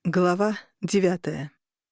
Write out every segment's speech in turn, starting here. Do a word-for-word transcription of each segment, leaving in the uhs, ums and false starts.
Глава девятая.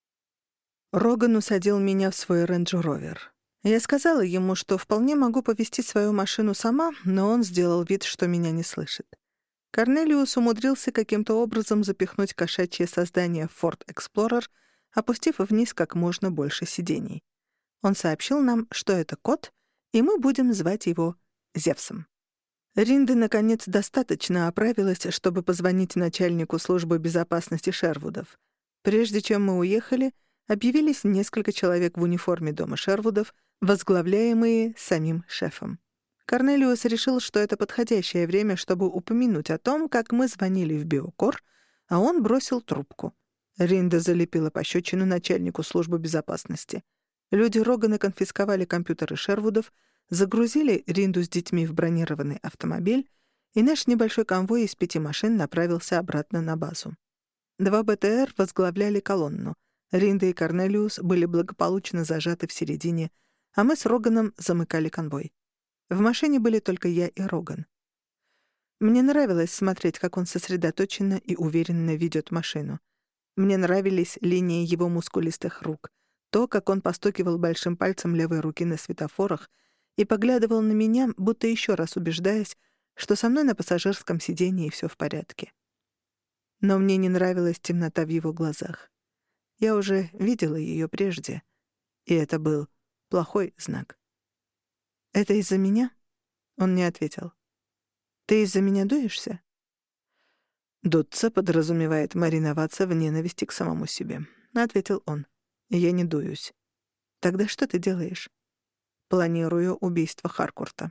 Роган усадил меня в свой рейндж-ровер. Я сказала ему, что вполне могу повести свою машину сама, но он сделал вид, что меня не слышит. Корнелиус умудрился каким-то образом запихнуть кошачье создание в Ford Explorer, опустив вниз как можно больше сидений. Он сообщил нам, что это кот, и мы будем звать его Зевсом. Ринда, наконец, достаточно оправилась, чтобы позвонить начальнику службы безопасности Шервудов. Прежде чем мы уехали, объявились несколько человек в униформе дома Шервудов, возглавляемые самим шефом. Корнелиус решил, что это подходящее время, чтобы упомянуть о том, как мы звонили в Биокор, а он бросил трубку. Ринда залепила пощечину начальнику службы безопасности. Люди Рогана конфисковали компьютеры Шервудов, загрузили Ринду с детьми в бронированный автомобиль, и наш небольшой конвой из пяти машин направился обратно на базу. Два БТР возглавляли колонну. Ринда и Корнелиус были благополучно зажаты в середине, а мы с Роганом замыкали конвой. В машине были только я и Роган. Мне нравилось смотреть, как он сосредоточенно и уверенно ведет машину. Мне нравились линии его мускулистых рук, то, как он постукивал большим пальцем левой руки на светофорах и поглядывал на меня, будто еще раз убеждаясь, что со мной на пассажирском сидении все в порядке. Но мне не нравилась темнота в его глазах. Я уже видела ее прежде, и это был плохой знак. «Это из-за меня?» Он не ответил. «Ты из-за меня дуешься?» «Дуться подразумевает мариноваться в ненависти к самому себе», — ответил он. «Я не дуюсь». «Тогда что ты делаешь?» «Планирую убийство Харкорта».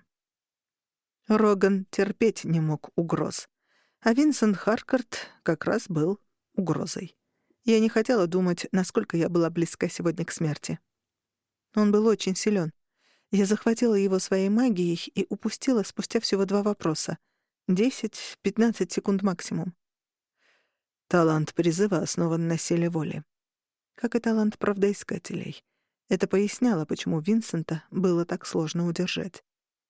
Роган терпеть не мог угроз, а Винсент Харкорт как раз был угрозой. Я не хотела думать, насколько я была близка сегодня к смерти. Он был очень силен. Я захватила его своей магией и упустила спустя всего два вопроса. Десять-пятнадцать секунд максимум. Талант призыва основан на силе воли. Как и талант правдоискателей. Это поясняло, почему Винсента было так сложно удержать.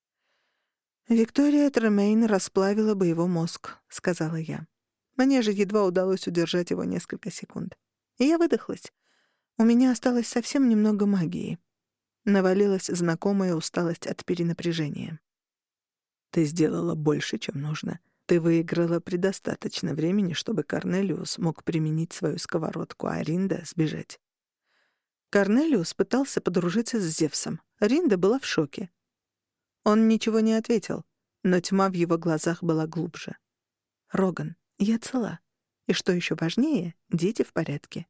«Виктория Тремейн расплавила бы его мозг», — сказала я. Мне же едва удалось удержать его несколько секунд. И я выдохлась. У меня осталось совсем немного магии. Навалилась знакомая усталость от перенапряжения. «Ты сделала больше, чем нужно. Ты выиграла предостаточно времени, чтобы Корнелиус мог применить свою сковородку, а Ринда — сбежать». Корнелиус пытался подружиться с Зевсом. Ринда была в шоке. Он ничего не ответил, но тьма в его глазах была глубже. «Роган, я цела. И что еще важнее, дети в порядке».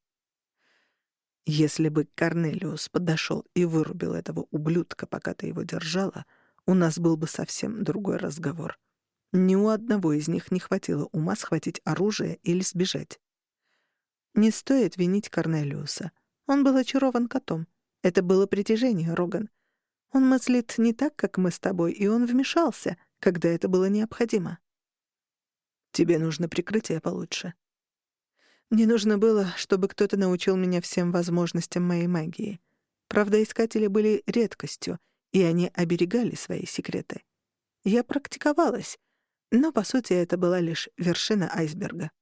«Если бы Корнелиус подошел и вырубил этого ублюдка, пока ты его держала, у нас был бы совсем другой разговор. Ни у одного из них не хватило ума схватить оружие или сбежать». Не стоит винить Корнелиуса. Он был очарован котом. Это было притяжение, Роган. Он мыслит не так, как мы с тобой, и он вмешался, когда это было необходимо. Тебе нужно прикрытие получше. Мне нужно было, чтобы кто-то научил меня всем возможностям моей магии. Правдоискатели были редкостью, и они оберегали свои секреты. Я практиковалась, но, по сути, это была лишь вершина айсберга.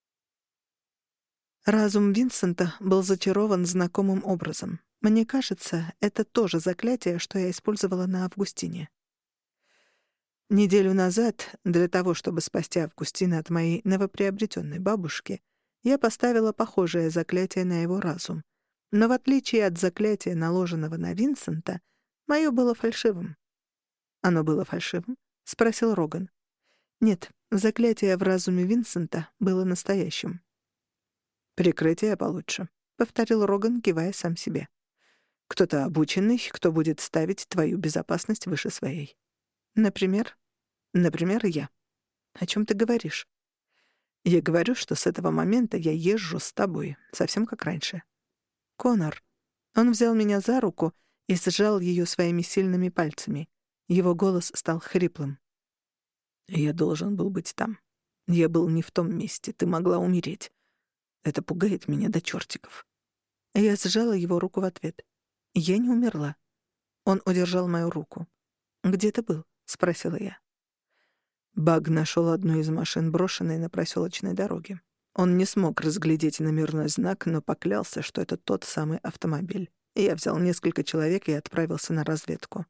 Разум Винсента был зачарован знакомым образом. Мне кажется, это тоже заклятие, что я использовала на Августине. Неделю назад, для того, чтобы спасти Августина от моей новоприобретенной бабушки, я поставила похожее заклятие на его разум. Но в отличие от заклятия, наложенного на Винсента, мое было фальшивым. «Оно было фальшивым?» — спросил Роган. «Нет, заклятие в разуме Винсента было настоящим». «Прикрытие получше», — повторил Роган, кивая сам себе. «Кто-то обученный, кто будет ставить твою безопасность выше своей. Например? Например, я. О чем ты говоришь?» «Я говорю, что с этого момента я езжу с тобой, совсем как раньше». «Конор». Он взял меня за руку и сжал ее своими сильными пальцами. Его голос стал хриплым. «Я должен был быть там. Я был не в том месте. Ты могла умереть. Это пугает меня до чертиков». Я сжала его руку в ответ. «Я не умерла». Он удержал мою руку. «Где ты был?» — спросила я. Баг нашел одну из машин, брошенной на проселочной дороге. Он не смог разглядеть номерной знак, но поклялся, что это тот самый автомобиль. И я взял несколько человек и отправился на разведку.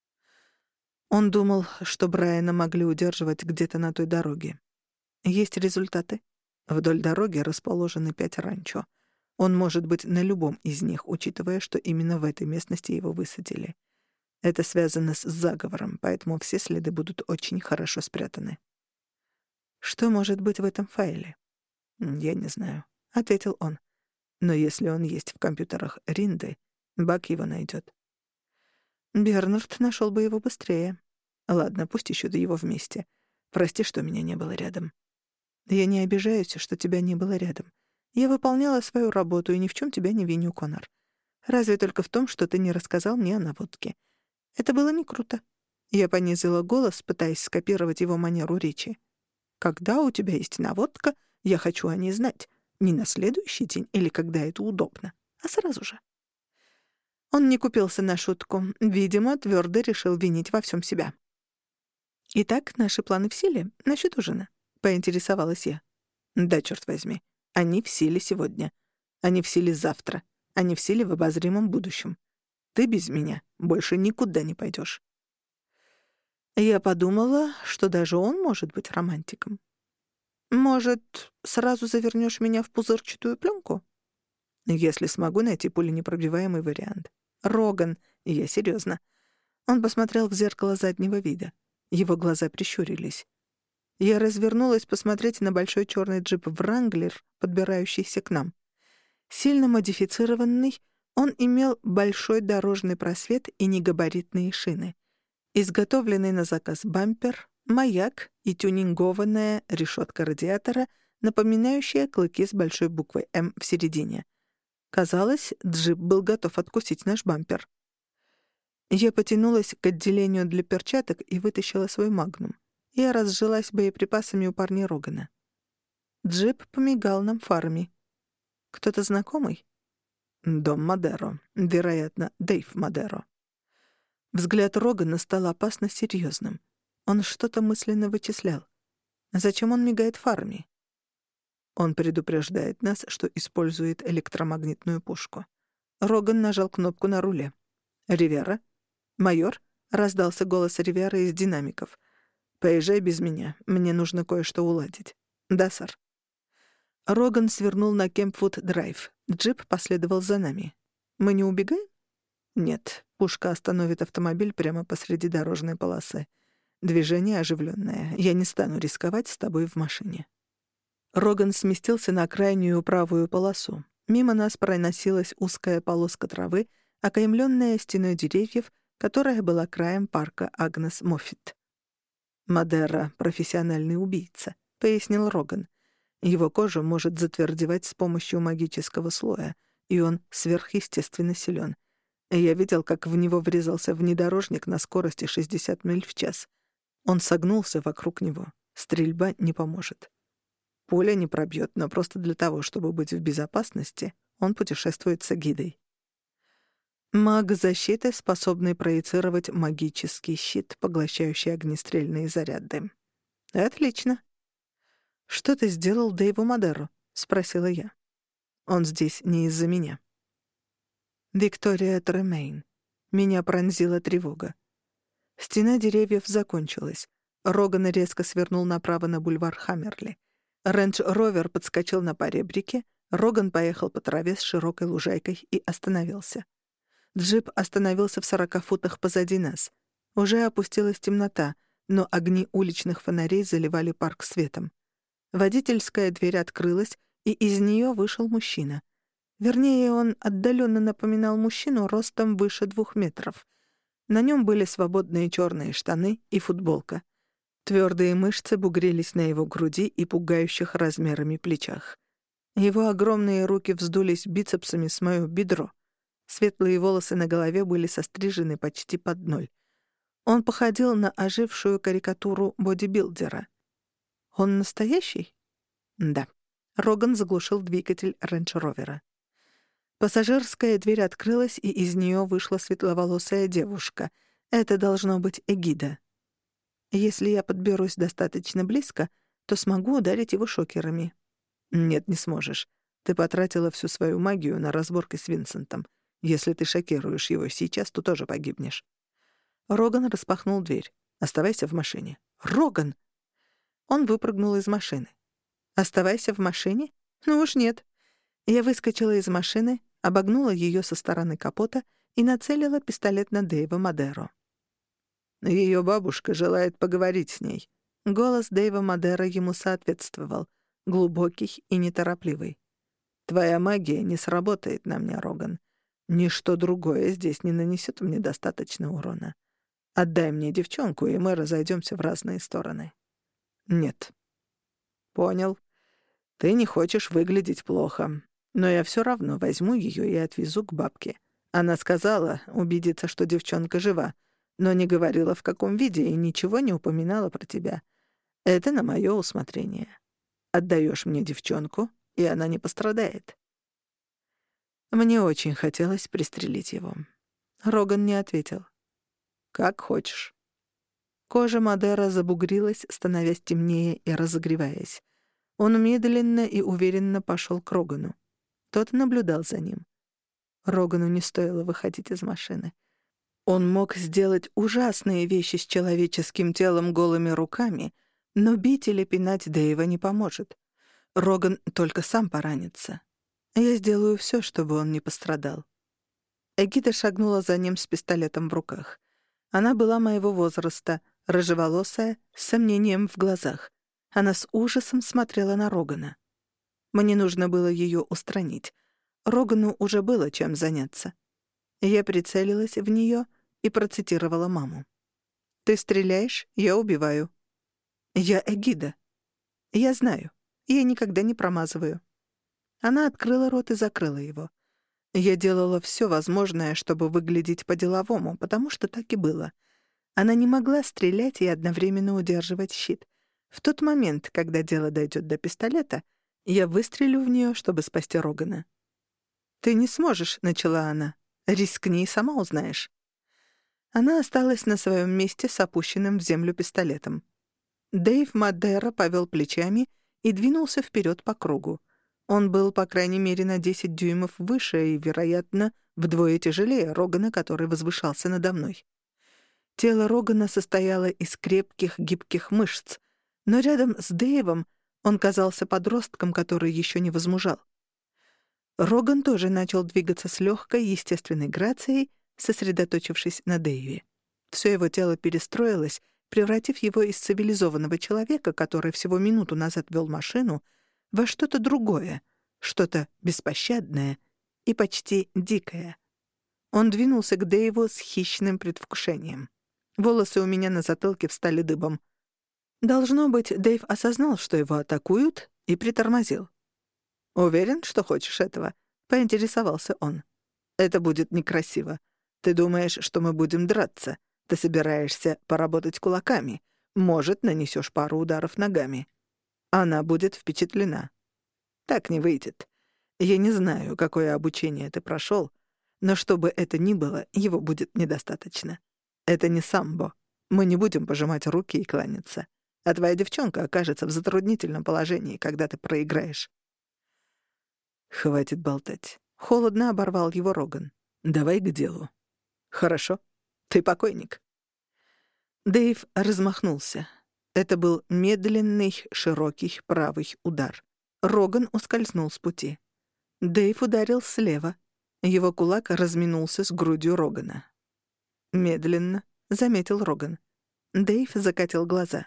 Он думал, что Брайана могли удерживать где-то на той дороге. Есть результаты. Вдоль дороги расположены пять ранчо. Он может быть на любом из них, учитывая, что именно в этой местности его высадили. Это связано с заговором, поэтому все следы будут очень хорошо спрятаны. Что может быть в этом файле? «Я не знаю», — ответил он. «Но если он есть в компьютерах Ринды, Бак его найдет». Бернард нашел бы его быстрее. Ладно, пусть ищут его вместе. Прости, что меня не было рядом. Я не обижаюсь, что тебя не было рядом. Я выполняла свою работу и ни в чем тебя не виню, Конор. Разве только в том, что ты не рассказал мне о наводке. Это было не круто. Я понизила голос, пытаясь скопировать его манеру речи. Когда у тебя есть наводка, я хочу о ней знать. Не на следующий день или когда это удобно, а сразу же. Он не купился на шутку. Видимо, твердо решил винить во всем себя. «Итак, наши планы в силе насчет ужина?» — поинтересовалась я. «Да, черт возьми. Они в силе сегодня. Они в силе завтра. Они в силе в обозримом будущем. Ты без меня больше никуда не пойдешь». Я подумала, что даже он может быть романтиком. «Может, сразу завернешь меня в пузырчатую пленку?» «Если смогу найти пуленепробиваемый вариант. Роган, и я серьезно». Он посмотрел в зеркало заднего вида. Его глаза прищурились. Я развернулась посмотреть на большой черный джип «Вранглер», подбирающийся к нам. Сильно модифицированный, он имел большой дорожный просвет и негабаритные шины. Изготовленный на заказ бампер, маяк и тюнингованная решетка радиатора, напоминающая клыки с большой буквой «М» в середине. Казалось, джип был готов откусить наш бампер. Я потянулась к отделению для перчаток и вытащила свой магнум. Я разжилась боеприпасами у парня Рогана. Джип помигал нам фарами. Кто-то знакомый? Дом Мадеро. Вероятно, Дэйв Мадеро. Взгляд Рогана стал опасно серьезным. Он что-то мысленно вычислял. Зачем он мигает фарами? Он предупреждает нас, что использует электромагнитную пушку. Роган нажал кнопку на руле. «Ривера?» «Майор?» — раздался голос Ривера из динамиков. «Поезжай без меня. Мне нужно кое-что уладить». «Да, сэр». Роган свернул на Кемпфуд-драйв. Джип последовал за нами. «Мы не убегаем?» «Нет. Пушка остановит автомобиль прямо посреди дорожной полосы. Движение оживленное. Я не стану рисковать с тобой в машине». Роган сместился на крайнюю правую полосу. Мимо нас проносилась узкая полоска травы, окаймленная стеной деревьев, которая была краем парка Агнес Моффит. «Мадеро — профессиональный убийца», — пояснил Роган. «Его кожа может затвердевать с помощью магического слоя, и он сверхъестественно силен. Я видел, как в него врезался внедорожник на скорости шестьдесят миль в час. Он согнулся вокруг него. Стрельба не поможет. Пуля не пробьет, но просто для того, чтобы быть в безопасности, он путешествует с эгидой. Маг защиты, способный проецировать магический щит, поглощающий огнестрельные заряды. Отлично. «Что ты сделал Дэйву Мадеро?» — спросила я. «Он здесь не из-за меня». Виктория Тремейн. Меня пронзила тревога. Стена деревьев закончилась. Роган резко свернул направо на бульвар Хаммерли. Рейндж-ровер подскочил на поребрике, Роган поехал по траве с широкой лужайкой и остановился. Джип остановился в сорока футах позади нас. Уже опустилась темнота, но огни уличных фонарей заливали парк светом. Водительская дверь открылась, и из нее вышел мужчина. Вернее, он отдаленно напоминал мужчину ростом выше двух метров. На нем были свободные черные штаны и футболка. Твердые мышцы бугрились на его груди и пугающих размерами плечах. Его огромные руки вздулись бицепсами с моё бедро. Светлые волосы на голове были сострижены почти под ноль. Он походил на ожившую карикатуру бодибилдера. Он настоящий? Да. Роган заглушил двигатель рейндж-ровера. Пассажирская дверь открылась, и из нее вышла светловолосая девушка. Это должно быть эгида. Если я подберусь достаточно близко, то смогу ударить его шокерами. «Нет, не сможешь. Ты потратила всю свою магию на разборки с Винсентом. Если ты шокируешь его сейчас, то тоже погибнешь». Роган распахнул дверь. «Оставайся в машине». «Роган!» Он выпрыгнул из машины. «Оставайся в машине? Ну уж нет». Я выскочила из машины, обогнула ее со стороны капота и нацелила пистолет на Дэйва Мадеро. Ее бабушка желает поговорить с ней. Голос Дэйва Мадеро ему соответствовал, глубокий и неторопливый. «Твоя магия не сработает на мне, Роган. Ничто другое здесь не нанесет мне достаточно урона. Отдай мне девчонку, и мы разойдемся в разные стороны». «Нет». «Понял. Ты не хочешь выглядеть плохо. Но я все равно возьму ее и отвезу к бабке. Она сказала убедиться, что девчонка жива, но не говорила, в каком виде, и ничего не упоминала про тебя. Это на мое усмотрение. Отдаешь мне девчонку, и она не пострадает». Мне очень хотелось пристрелить его. Роган не ответил. «Как хочешь». Кожа Мадера забугрилась, становясь темнее и разогреваясь. Он медленно и уверенно пошел к Рогану. Тот наблюдал за ним. Рогану не стоило выходить из машины. Он мог сделать ужасные вещи с человеческим телом голыми руками, но бить или пинать Дэйва не поможет. Роган только сам поранится. Я сделаю все, чтобы он не пострадал. Эгида шагнула за ним с пистолетом в руках. Она была моего возраста, рыжеволосая, с сомнением в глазах. Она с ужасом смотрела на Рогана. Мне нужно было ее устранить. Рогану уже было чем заняться. Я прицелилась в нее и процитировала маму. «Ты стреляешь, я убиваю». «Я Эгида. Я знаю. Я никогда не промазываю». Она открыла рот и закрыла его. Я делала все возможное, чтобы выглядеть по-деловому, потому что так и было. Она не могла стрелять и одновременно удерживать щит. В тот момент, когда дело дойдет до пистолета, я выстрелю в нее, чтобы спасти Рогана. «Ты не сможешь», — начала она. «Рискни, сама узнаешь». Она осталась на своем месте с опущенным в землю пистолетом. Дэйв Мадеро повел плечами и двинулся вперед по кругу. Он был, по крайней мере, на десять дюймов выше и, вероятно, вдвое тяжелее Рогана, который возвышался надо мной. Тело Рогана состояло из крепких, гибких мышц, но рядом с Дэйвом он казался подростком, который еще не возмужал. Роган тоже начал двигаться с легкой, естественной грацией, сосредоточившись на Дэйве. Все его тело перестроилось, превратив его из цивилизованного человека, который всего минуту назад вел машину, во что-то другое, что-то беспощадное и почти дикое. Он двинулся к Дэйву с хищным предвкушением. Волосы у меня на затылке встали дыбом. Должно быть, Дэйв осознал, что его атакуют, и притормозил. «Уверен, что хочешь этого?» — поинтересовался он. «Это будет некрасиво. Ты думаешь, что мы будем драться? Ты собираешься поработать кулаками. Может, нанесешь пару ударов ногами. Она будет впечатлена. Так не выйдет. Я не знаю, какое обучение ты прошел, но чтобы это ни было, его будет недостаточно. Это не самбо. Мы не будем пожимать руки и кланяться. А твоя девчонка окажется в затруднительном положении, когда ты проиграешь». «Хватит болтать». Холодно оборвал его Роган. «Давай к делу». «Хорошо. Ты покойник». Дэйв размахнулся. Это был медленный, широкий правый удар. Роган ускользнул с пути. Дэйв ударил слева. Его кулак разминулся с грудью Рогана. «Медленно», — заметил Роган. Дэйв закатил глаза.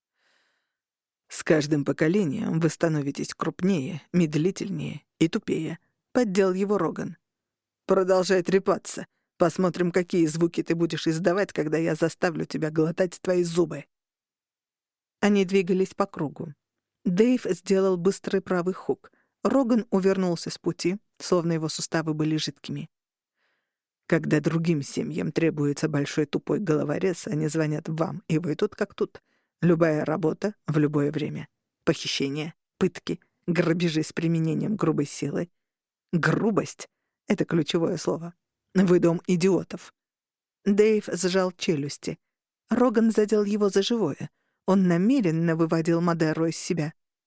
«С каждым поколением вы становитесь крупнее, медлительнее и тупее», — поддел его Роган. «Продолжай трепаться. Посмотрим, какие звуки ты будешь издавать, когда я заставлю тебя глотать твои зубы». Они двигались по кругу. Дэйв сделал быстрый правый хук. Роган увернулся с пути, словно его суставы были жидкими. «Когда другим семьям требуется большой тупой головорез, они звонят вам, и вы тут как тут. Любая работа в любое время. Похищение, пытки, грабежи с применением грубой силы. Грубость — это ключевое слово. Вы дом идиотов». Дэйв сжал челюсти. Роган задел его за живое. Он намеренно выводил Мадеро из себя.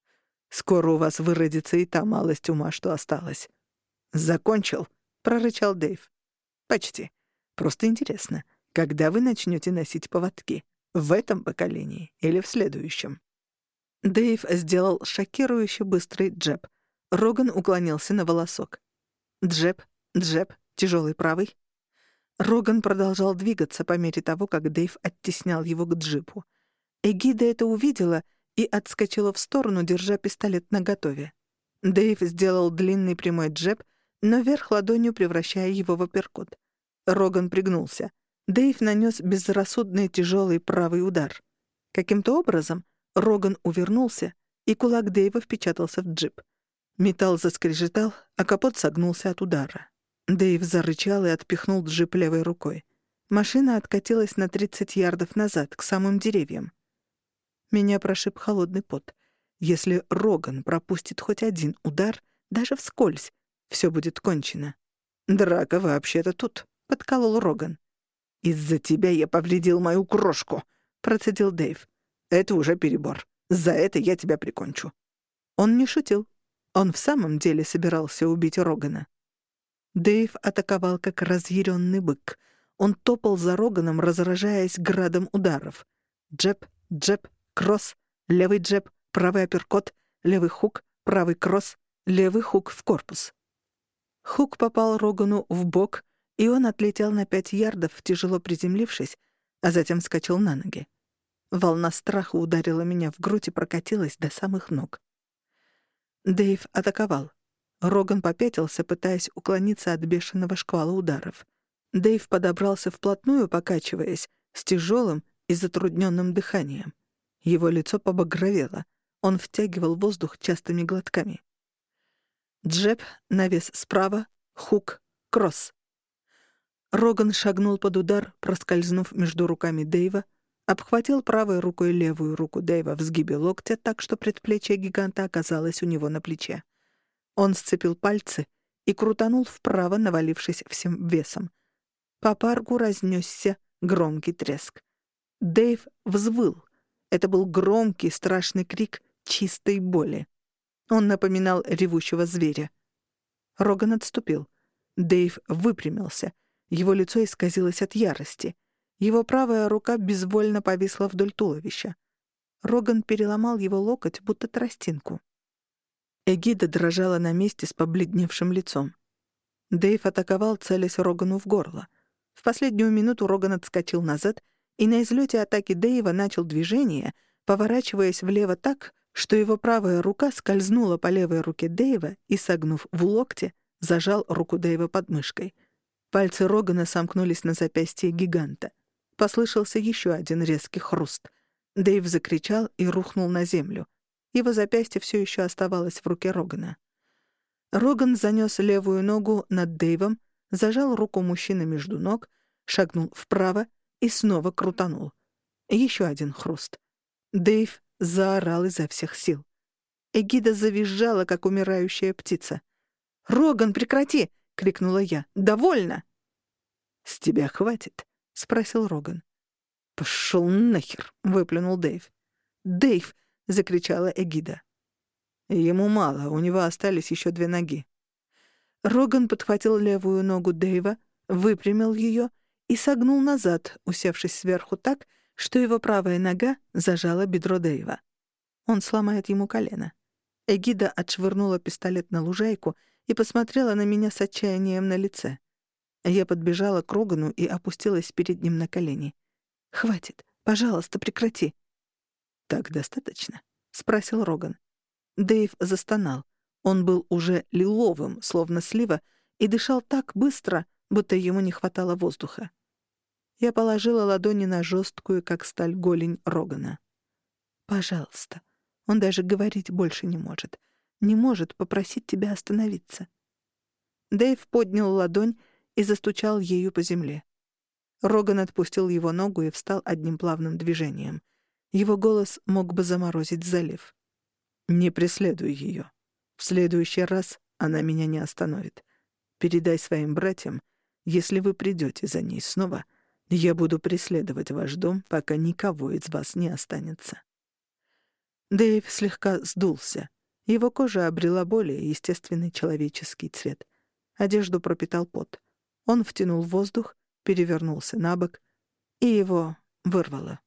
Скоро у вас выродится и та малость ума, что осталась». «Закончил?» — прорычал Дэйв. «Почти. Просто интересно, когда вы начнете носить поводки? В этом поколении или в следующем?» Дэйв сделал шокирующе быстрый джеб. Роган уклонился на волосок. Джеб, джеб, тяжелый правый. Роган продолжал двигаться по мере того, как Дэйв оттеснял его к джипу. Эгида это увидела и отскочила в сторону, держа пистолет наготове. Дэйв сделал длинный прямой джеб, но вверх ладонью превращая его в апперкот. Роган пригнулся. Дэйв нанес безрассудный тяжелый правый удар. Каким-то образом Роган увернулся, и кулак Дэйва впечатался в джип. Металл заскрежетал, а капот согнулся от удара. Дэйв зарычал и отпихнул джип левой рукой. Машина откатилась на тридцать ярдов назад, к самым деревьям. Меня прошиб холодный пот. Если Роган пропустит хоть один удар, даже вскользь, все будет кончено. «Драка вообще-то тут», — подколол Роган. «Из-за тебя я повредил мою крошку», — процедил Дэйв. «Это уже перебор. За это я тебя прикончу». Он не шутил. Он в самом деле собирался убить Рогана. Дэйв атаковал как разъяренный бык. Он топал за Роганом, разражаясь градом ударов. Джеб, джеб, кросс, левый джеб, правый апперкот, левый хук, правый кросс, левый хук в корпус. Хук попал Рогану в бок, и он отлетел на пять ярдов, тяжело приземлившись, а затем вскочил на ноги. Волна страха ударила меня в грудь и прокатилась до самых ног. Дэйв атаковал. Роган попятился, пытаясь уклониться от бешеного шквала ударов. Дэйв подобрался вплотную, покачиваясь, с тяжелым и затрудненным дыханием. Его лицо побагровело. Он втягивал воздух частыми глотками. Джеб, навес справа, хук, кросс. Роган шагнул под удар, проскользнув между руками Дэйва, обхватил правой рукой левую руку Дэйва в сгибе локтя так, что предплечье гиганта оказалось у него на плече. Он сцепил пальцы и крутанул вправо, навалившись всем весом. По парку разнесся громкий треск. Дэйв взвыл. Это был громкий, страшный крик чистой боли. Он напоминал ревущего зверя. Роган отступил. Дэйв выпрямился. Его лицо исказилось от ярости. Его правая рука безвольно повисла вдоль туловища. Роган переломал его локоть, будто тростинку. Эгида дрожала на месте с побледневшим лицом. Дэйв атаковал, целясь Рогану в горло. В последнюю минуту Роган отскочил назад и на излете атаки Дэйва начал движение, поворачиваясь влево так, что его правая рука скользнула по левой руке Дэйва и, согнув в локте, зажал руку Дэйва под мышкой. Пальцы Рогана сомкнулись на запястье гиганта. Послышался еще один резкий хруст. Дэйв закричал и рухнул на землю. Его запястье все еще оставалось в руке Рогана. Роган занес левую ногу над Дэйвом, зажал руку мужчины между ног, шагнул вправо и снова крутанул. Еще один хруст. Дэйв заорал изо всех сил. Эгида завизжала, как умирающая птица. «Роган, прекрати!» — крикнула я. «Довольно!» «С тебя хватит?» — спросил Роган. «Пошел нахер!» — выплюнул Дэйв. «Дэйв!» — закричала Эгида. Ему мало, у него остались еще две ноги. Роган подхватил левую ногу Дэйва, выпрямил ее и согнул назад, усевшись сверху так, что его правая нога зажала бедро Дэйва. Он сломает ему колено. Эгида отшвырнула пистолет на лужайку и посмотрела на меня с отчаянием на лице. Я подбежала к Рогану и опустилась перед ним на колени. «Хватит, пожалуйста, прекрати». «Так достаточно?» — спросил Роган. Дэйв застонал. Он был уже лиловым, словно слива, и дышал так быстро, будто ему не хватало воздуха. Я положила ладони на жесткую, как сталь, голень Рогана. «Пожалуйста». Он даже говорить больше не может. Не может попросить тебя остановиться. Дэйв поднял ладонь и застучал ею по земле. Роган отпустил его ногу и встал одним плавным движением. Его голос мог бы заморозить залив. «Не преследуй ее. В следующий раз она меня не остановит. Передай своим братьям, если вы придете за ней снова, я буду преследовать ваш дом, пока никого из вас не останется». Дэйв слегка сдулся. Его кожа обрела более естественный человеческий цвет. Одежду пропитал пот. Он втянул воздух, перевернулся на бок, и его вырвало.